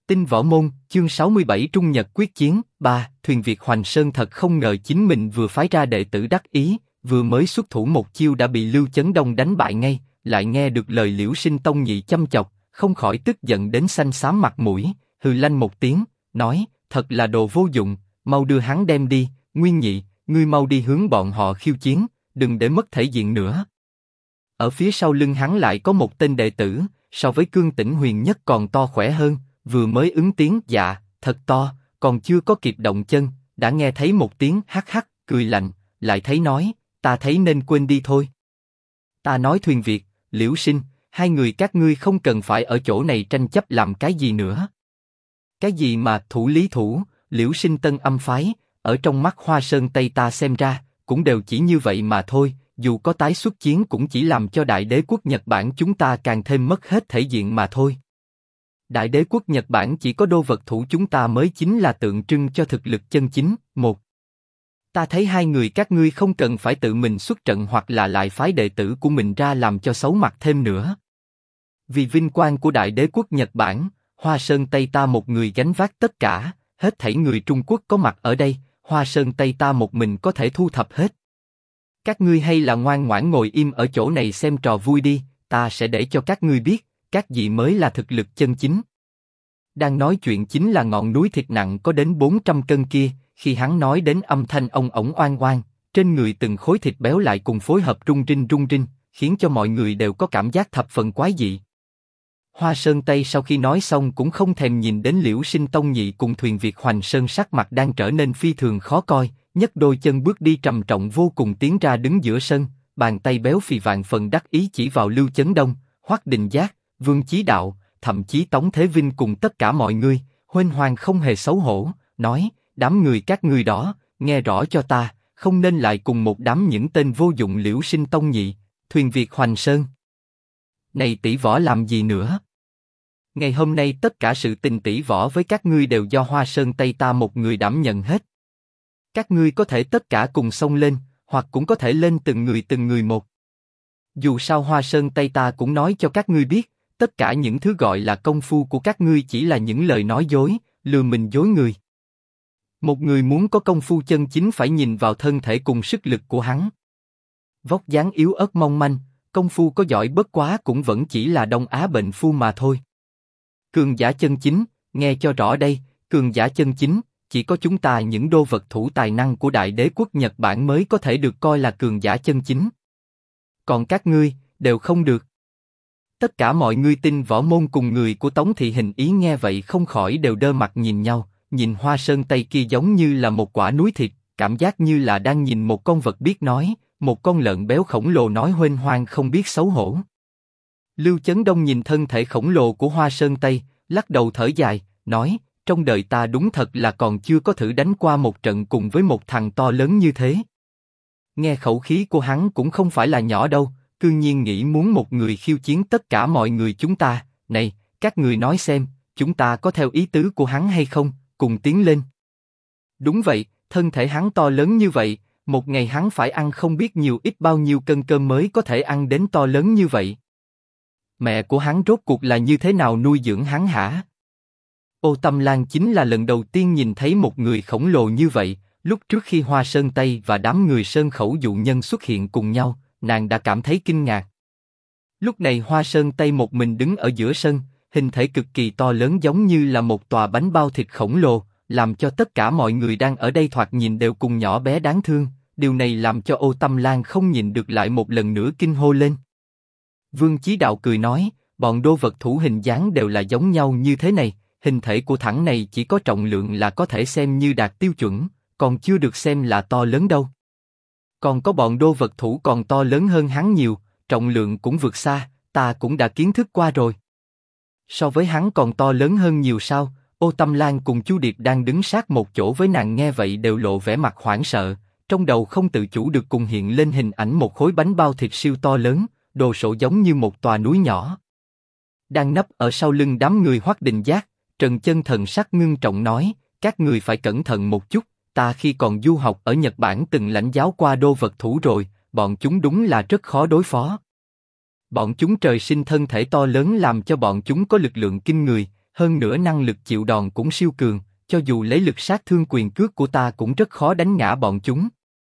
Tinh Võ Môn, chương 67 Trung Nhật quyết chiến. 3. Thuyền Việt Hoành Sơn thật không ngờ chính mình vừa phái ra đệ tử đắc ý, vừa mới xuất thủ một chiêu đã bị Lưu Chấn Đông đánh bại ngay, lại nghe được lời Liễu Sinh Tông Nhị châm chọc, không khỏi tức giận đến xanh xám mặt mũi, hừ lanh một tiếng, nói, thật là đồ vô dụng, mau đưa hắn đem đi, Nguyên Nhị, ngươi mau đi hướng bọn họ khiêu chiến, đừng để mất thể diện nữa. Ở phía sau lưng hắn lại có một tên đệ tử, so với Cương Tĩnh Huyền Nhất còn to khỏe hơn, vừa mới ứng tiếng dạ, thật to, còn chưa có kịp động chân, đã nghe thấy một tiếng hắc hắc, cười lạnh, lại thấy nói, ta thấy nên quên đi thôi. Ta nói Thuyền Việt, Liễu Sinh, hai người các ngươi không cần phải ở chỗ này tranh chấp làm cái gì nữa. Cái gì mà thủ lý thủ, Liễu Sinh tân âm phái, ở trong mắt Hoa Sơn Tây ta xem ra, cũng đều chỉ như vậy mà thôi, dù có tái xuất chiến cũng chỉ làm cho Đại Đế quốc Nhật Bản chúng ta càng thêm mất hết thể diện mà thôi. Đại Đế quốc Nhật Bản chỉ có đô vật thủ chúng ta mới chính là tượng trưng cho thực lực chân chính. Một, ta thấy hai người các ngươi không cần phải tự mình xuất trận hoặc là lại phái đệ tử của mình ra làm cho xấu mặt thêm nữa. Vì vinh quang của Đại Đế quốc Nhật Bản, Hoa Sơn Tây ta một người gánh vác tất cả, hết thảy người Trung Quốc có mặt ở đây, Hoa Sơn Tây ta một mình có thể thu thập hết. Các ngươi hay là ngoan ngoãn ngồi im ở chỗ này xem trò vui đi, ta sẽ để cho các ngươi biết, các gì mới là thực lực chân chính. Đang nói chuyện chính là ngọn núi thịt nặng có đến 400 cân kia, khi hắn nói đến âm thanh ông ổng oang oang, trên người từng khối thịt béo lại cùng phối hợp rung rinh, khiến cho mọi người đều có cảm giác thập phần quái dị. Hoa Sơn Tây sau khi nói xong cũng không thèm nhìn đến Liễu Sinh Tông Nhị cùng Thuyền Việt Hoành Sơn sắc mặt đang trở nên phi thường khó coi, nhấc đôi chân bước đi trầm trọng vô cùng tiến ra đứng giữa sân, bàn tay béo phì vạn phần đắc ý chỉ vào Lưu Chấn Đông, Hoắc Đình Giác, Vương Chí Đạo, thậm chí Tống Thế Vinh cùng tất cả mọi người, huênh hoang không hề xấu hổ, nói, đám người các ngươi đó, nghe rõ cho ta, không nên lại cùng một đám những tên vô dụng Liễu Sinh Tông Nhị, Thuyền Việt Hoành Sơn. Này tỷ võ làm gì nữa? Ngày hôm nay tất cả sự tình tỷ võ với các ngươi đều do Hoa Sơn Tây ta một người đảm nhận hết. Các ngươi có thể tất cả cùng xông lên, hoặc cũng có thể lên từng người một. Dù sao Hoa Sơn Tây ta cũng nói cho các ngươi biết, tất cả những thứ gọi là công phu của các ngươi chỉ là những lời nói dối, lừa mình dối người. Một người muốn có công phu chân chính phải nhìn vào thân thể cùng sức lực của hắn. Vóc dáng yếu ớt mong manh, công phu có giỏi bất quá cũng vẫn chỉ là Đông Á bệnh phu mà thôi. Cường giả chân chính, nghe cho rõ đây, cường giả chân chính, chỉ có chúng ta những đô vật thủ tài năng của Đại Đế quốc Nhật Bản mới có thể được coi là cường giả chân chính. Còn các ngươi, đều không được. Tất cả mọi người Tinh Võ Môn cùng người của Tống Thị Hình Ý nghe vậy không khỏi đều đơ mặt nhìn nhau, nhìn Hoa Sơn Tây kia giống như là một quả núi thịt, cảm giác như là đang nhìn một con vật biết nói, một con lợn béo khổng lồ nói huênh hoang không biết xấu hổ. Lưu Chấn Đông nhìn thân thể khổng lồ của Hoa Sơn Tây, lắc đầu thở dài, nói, trong đời ta đúng thật là còn chưa có thử đánh qua một trận cùng với một thằng to lớn như thế. Nghe khẩu khí của hắn cũng không phải là nhỏ đâu, cư nhiên nghĩ muốn một người khiêu chiến tất cả mọi người chúng ta, này, các người nói xem, chúng ta có theo ý tứ của hắn hay không, cùng tiến lên. Đúng vậy, thân thể hắn to lớn như vậy, một ngày hắn phải ăn không biết nhiều ít bao nhiêu cân cơm mới có thể ăn đến to lớn như vậy. Mẹ của hắn rốt cuộc là như thế nào nuôi dưỡng hắn hả? Ô Tâm Lan chính là lần đầu tiên nhìn thấy một người khổng lồ như vậy, lúc trước khi Hoa Sơn Tây và đám người Sơn Khẩu dụ nhân xuất hiện cùng nhau, nàng đã cảm thấy kinh ngạc. Lúc này Hoa Sơn Tây một mình đứng ở giữa sân, hình thể cực kỳ to lớn giống như là một tòa bánh bao thịt khổng lồ, làm cho tất cả mọi người đang ở đây thoạt nhìn đều cùng nhỏ bé đáng thương, điều này làm cho Ô Tâm Lan không nhìn được lại một lần nữa kinh hô lên. Vương Chí Đạo cười nói, bọn đô vật thủ hình dáng đều là giống nhau như thế này, hình thể của thằng này chỉ có trọng lượng là có thể xem như đạt tiêu chuẩn, còn chưa được xem là to lớn đâu. Còn có bọn đô vật thủ còn to lớn hơn hắn nhiều, trọng lượng cũng vượt xa, ta cũng đã kiến thức qua rồi. So với hắn còn to lớn hơn nhiều sao? Ô Tâm Lan cùng Chu Điệp đang đứng sát một chỗ với nàng nghe vậy đều lộ vẻ mặt hoảng sợ, trong đầu không tự chủ được cùng hiện lên hình ảnh một khối bánh bao thịt siêu to lớn, đồ sộ giống như một tòa núi nhỏ. Đang nấp ở sau lưng đám người Hoắc Đình Giác, Trần Chân thần sắc ngưng trọng nói, các người phải cẩn thận một chút, ta khi còn du học ở Nhật Bản từng lãnh giáo qua đô vật thủ rồi, bọn chúng đúng là rất khó đối phó. Bọn chúng trời sinh thân thể to lớn làm cho bọn chúng có lực lượng kinh người, hơn nữa năng lực chịu đòn cũng siêu cường, cho dù lấy lực sát thương quyền cước của ta cũng rất khó đánh ngã bọn chúng.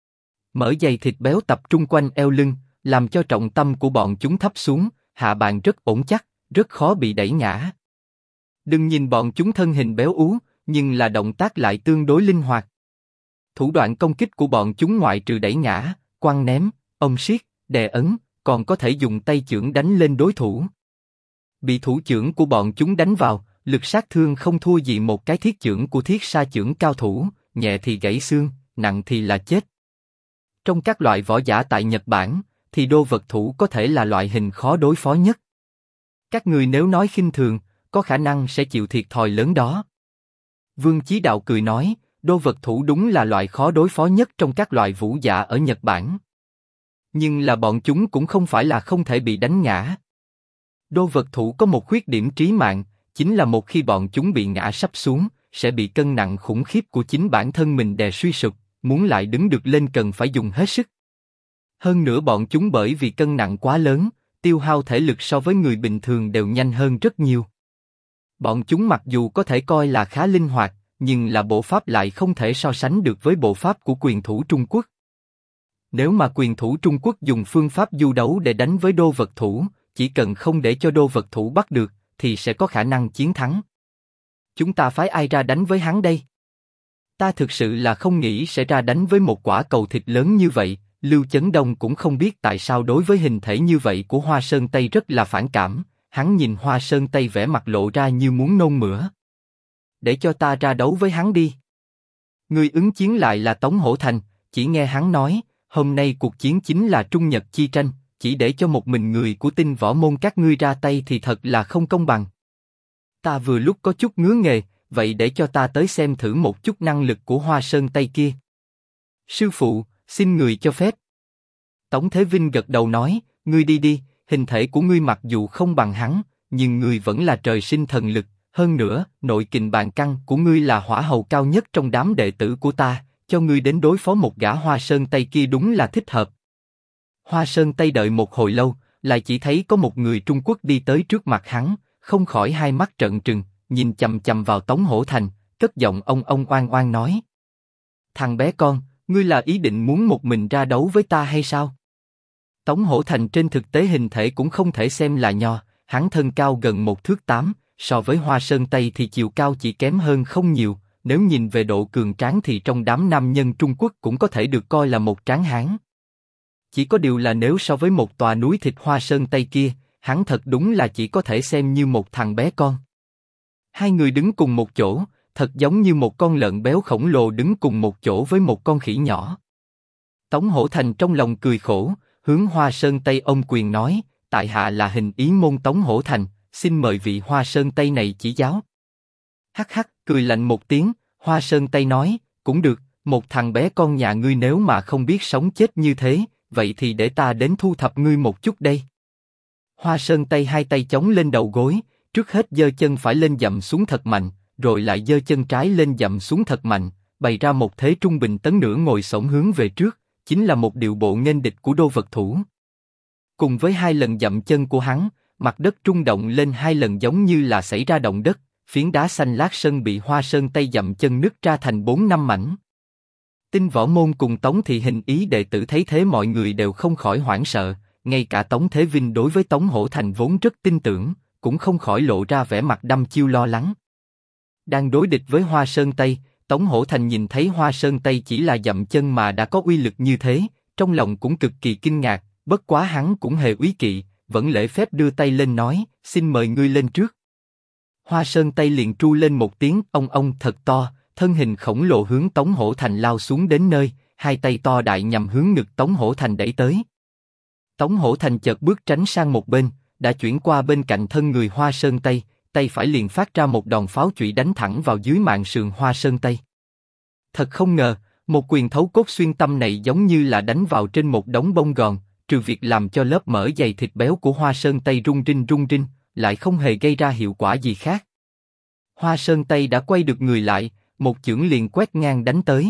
Mỡ dày thịt béo tập trung quanh eo lưng, làm cho trọng tâm của bọn chúng thấp xuống, hạ bàn rất ổn chắc, rất khó bị đẩy ngã. Đừng nhìn bọn chúng thân hình béo ú, nhưng là động tác lại tương đối linh hoạt. Thủ đoạn công kích của bọn chúng ngoại trừ đẩy ngã, quăng ném, ôm siết, đè ấn, còn có thể dùng tay chưởng đánh lên đối thủ. Bị thủ chưởng của bọn chúng đánh vào, lực sát thương không thua gì một cái thiết chưởng của thiết sa chưởng cao thủ, nhẹ thì gãy xương, nặng thì là chết. Trong các loại võ giả tại Nhật Bản, thì đô vật thủ có thể là loại hình khó đối phó nhất. Các người nếu nói khinh thường, có khả năng sẽ chịu thiệt thòi lớn đó. Vương Chí Đạo cười nói, đô vật thủ đúng là loại khó đối phó nhất trong các loại vũ giả ở Nhật Bản. Nhưng là bọn chúng cũng không phải là không thể bị đánh ngã. Đô vật thủ có một khuyết điểm trí mạng, chính là một khi bọn chúng bị ngã sắp xuống, sẽ bị cân nặng khủng khiếp của chính bản thân mình đè suy sụp, muốn lại đứng được lên cần phải dùng hết sức. Hơn nữa bọn chúng bởi vì cân nặng quá lớn, tiêu hao thể lực so với người bình thường đều nhanh hơn rất nhiều. Bọn chúng mặc dù có thể coi là khá linh hoạt, nhưng là bộ pháp lại không thể so sánh được với bộ pháp của quyền thủ Trung Quốc. Nếu mà quyền thủ Trung Quốc dùng phương pháp du đấu để đánh với đô vật thủ, chỉ cần không để cho đô vật thủ bắt được, thì sẽ có khả năng chiến thắng. Chúng ta phái ai ra đánh với hắn đây? Ta thực sự là không nghĩ sẽ ra đánh với một quả cầu thịt lớn như vậy. Lưu Chấn Đông cũng không biết tại sao đối với hình thể như vậy của Hoa Sơn Tây rất là phản cảm. Hắn nhìn Hoa Sơn Tây vẻ mặt lộ ra như muốn nôn mửa. Để cho ta ra đấu với hắn đi. Người ứng chiến lại là Tống Hổ Thành, chỉ nghe hắn nói, hôm nay cuộc chiến chính là Trung Nhật chi tranh, chỉ để cho một mình người của Tinh Võ Môn các ngươi ra tay thì thật là không công bằng. Ta vừa lúc có chút ngứa nghề, vậy để cho ta tới xem thử một chút năng lực của Hoa Sơn Tây kia. Sư phụ, xin người cho phép. Tống Thế Vinh gật đầu nói, ngươi đi đi, hình thể của ngươi mặc dù không bằng hắn, nhưng ngươi vẫn là trời sinh thần lực, hơn nữa, nội kình bàn căn của ngươi là hỏa hầu cao nhất trong đám đệ tử của ta, cho ngươi đến đối phó một gã Hoa Sơn Tây kia đúng là thích hợp. Hoa Sơn Tây đợi một hồi lâu, lại chỉ thấy có một người Trung Quốc đi tới trước mặt hắn, không khỏi hai mắt trợn trừng, nhìn chằm chằm vào Tống Hổ Thành, cất giọng ông oan oan nói: thằng bé con, ngươi là ý định muốn một mình ra đấu với ta hay sao? Tống Hổ Thành trên thực tế hình thể cũng không thể xem là nho, hắn thân cao gần 1 thước 8, so với Hoa Sơn Tây thì chiều cao chỉ kém hơn không nhiều. Nếu nhìn về độ cường tráng thì trong đám nam nhân Trung Quốc cũng có thể được coi là một tráng hán. Chỉ có điều là nếu so với một tòa núi thịt Hoa Sơn Tây kia, hắn thật đúng là chỉ có thể xem như một thằng bé con. Hai người đứng cùng một chỗ, thật giống như một con lợn béo khổng lồ đứng cùng một chỗ với một con khỉ nhỏ. Tống Hổ Thành trong lòng cười khổ, hướng Hoa Sơn Tây ôm quyền nói: tại hạ là Hình Ý Môn Tống Hổ Thành, xin mời vị Hoa Sơn Tây này chỉ giáo. Hắc hắc, cười lạnh một tiếng, Hoa Sơn Tây nói: cũng được, một thằng bé con nhà ngươi nếu mà không biết sống chết như thế, vậy thì để ta đến thu thập ngươi một chút đây. Hoa Sơn Tây hai tay chống lên đầu gối, trước hết giơ chân phải lên dậm xuống thật mạnh, rồi lại giơ chân trái lên dậm xuống thật mạnh, bày ra một thế trung bình tấn nửa ngồi xổm hướng về trước, chính là một điệu bộ nghênh địch của đô vật thủ. Cùng với hai lần dậm chân của hắn, mặt đất rung động lên hai lần giống như là xảy ra động đất, phiến đá xanh lát sân bị Hoa Sơn Tây dậm chân nứt ra thành 4-5 mảnh. Tinh Võ Môn cùng Tống Thị Hình Ý đệ tử thấy thế mọi người đều không khỏi hoảng sợ, ngay cả Tống Thế Vinh đối với Tống Hổ Thành vốn rất tin tưởng, cũng không khỏi lộ ra vẻ mặt đăm chiêu lo lắng. Đang đối địch với Hoa Sơn Tây, Tống Hổ Thành nhìn thấy Hoa Sơn Tây chỉ là dậm chân mà đã có uy lực như thế, trong lòng cũng cực kỳ kinh ngạc, bất quá hắn cũng hề úy kỵ, vẫn lễ phép đưa tay lên nói: xin mời ngươi lên trước. Hoa Sơn Tây liền tru lên một tiếng ông thật to, thân hình khổng lồ hướng Tống Hổ Thành lao xuống đến nơi, hai tay to đại nhằm hướng ngực Tống Hổ Thành đẩy tới. Tống Hổ Thành chợt bước tránh sang một bên, đã chuyển qua bên cạnh thân người Hoa Sơn Tây, tay phải liền phát ra một đòn pháo chủy đánh thẳng vào dưới mạn sườn Hoa Sơn Tây. Thật không ngờ, một quyền thấu cốt xuyên tâm này giống như là đánh vào trên một đống bông gòn, trừ việc làm cho lớp mỡ dày thịt béo của Hoa Sơn Tây rung rinh, lại không hề gây ra hiệu quả gì khác. Hoa Sơn Tây đã quay được người lại, một chưởng liền quét ngang đánh tới.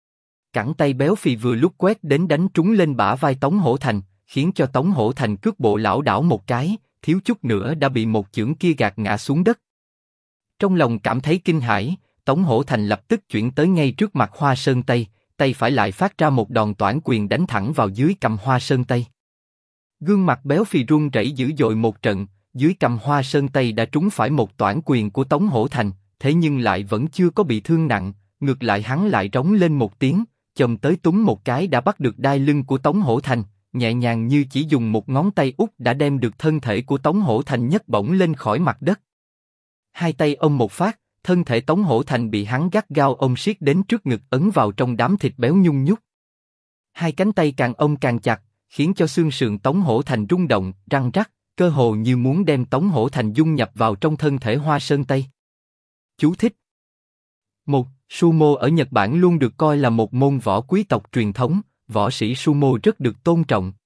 Cẳng tay béo phì vừa lúc quét đến đánh trúng lên bả vai Tống Hổ Thành, khiến cho Tống Hổ Thành cước bộ lảo đảo một cái, thiếu chút nữa đã bị một chưởng kia gạt ngã xuống đất. Trong lòng cảm thấy kinh hãi, Tống Hổ Thành lập tức chuyển tới ngay trước mặt Hoa Sơn Tây, tay phải lại phát ra một đòn toản quyền đánh thẳng vào dưới cằm Hoa Sơn Tây. Gương mặt béo phì run rẩy dữ dội một trận, dưới cằm Hoa Sơn Tây đã trúng phải một toản quyền của Tống Hổ Thành, thế nhưng lại vẫn chưa có bị thương nặng, ngược lại hắn lại rống lên một tiếng, chồm tới túm một cái đã bắt được đai lưng của Tống Hổ Thành, nhẹ nhàng như chỉ dùng một ngón tay út đã đem được thân thể của Tống Hổ Thành nhấc bổng lên khỏi mặt đất. Hai tay ôm một phát, thân thể Tống Hổ Thành bị hắn gắt gao ôm siết đến trước ngực ấn vào trong đám thịt béo nhung nhúc. Hai cánh tay càng ôm càng chặt, khiến cho xương sườn Tống Hổ Thành rung động, răng rắc, cơ hồ như muốn đem Tống Hổ Thành dung nhập vào trong thân thể Hoa Sơn Tây. Chú thích: 1. Sumo ở Nhật Bản luôn được coi là một môn võ quý tộc truyền thống, võ sĩ sumo rất được tôn trọng.